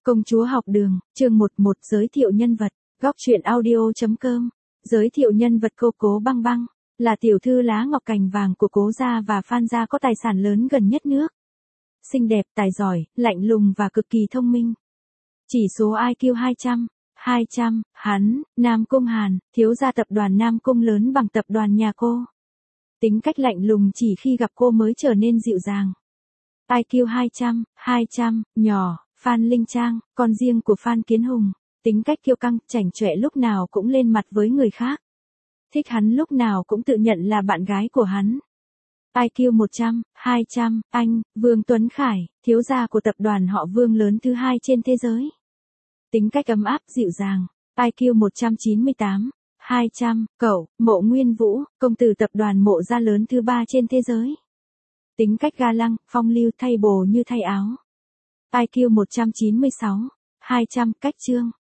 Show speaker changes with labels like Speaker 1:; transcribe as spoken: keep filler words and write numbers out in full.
Speaker 1: Công chúa học đường, chương một một giới thiệu nhân vật, góc truyện audio.com. Giới thiệu nhân vật cô Cố Băng Băng, là tiểu thư lá ngọc cành vàng của Cố gia và Phan gia có tài sản lớn gần nhất nước. Xinh đẹp, tài giỏi, lạnh lùng và cực kỳ thông minh. Chỉ số i kiu hai trăm, hai trăm, hắn, Nam Cung Hàn, thiếu gia tập đoàn Nam Cung lớn bằng tập đoàn nhà cô. Tính cách lạnh lùng chỉ khi gặp cô mới trở nên dịu dàng. i kiu hai trăm, hai trăm, nhỏ, Phan Linh Trang, con riêng của Phan Kiến Hùng, tính cách kiêu căng, chảnh chọe lúc nào cũng lên mặt với người khác. Thích hắn lúc nào cũng tự nhận là bạn gái của hắn. i kiu một trăm, hai trăm, anh, Vương Tuấn Khải, thiếu gia của tập đoàn họ Vương lớn thứ hai trên thế giới. Tính cách ấm áp, dịu dàng. i kiu một trăm chín mươi tám, hai trăm, cậu, Mộ Nguyên Vũ, công tử tập đoàn Mộ gia lớn thứ ba trên thế giới. Tính cách ga lăng, phong lưu, thay bồ như thay áo. i kiu một trăm chín mươi sáu, hai trăm, cách trương,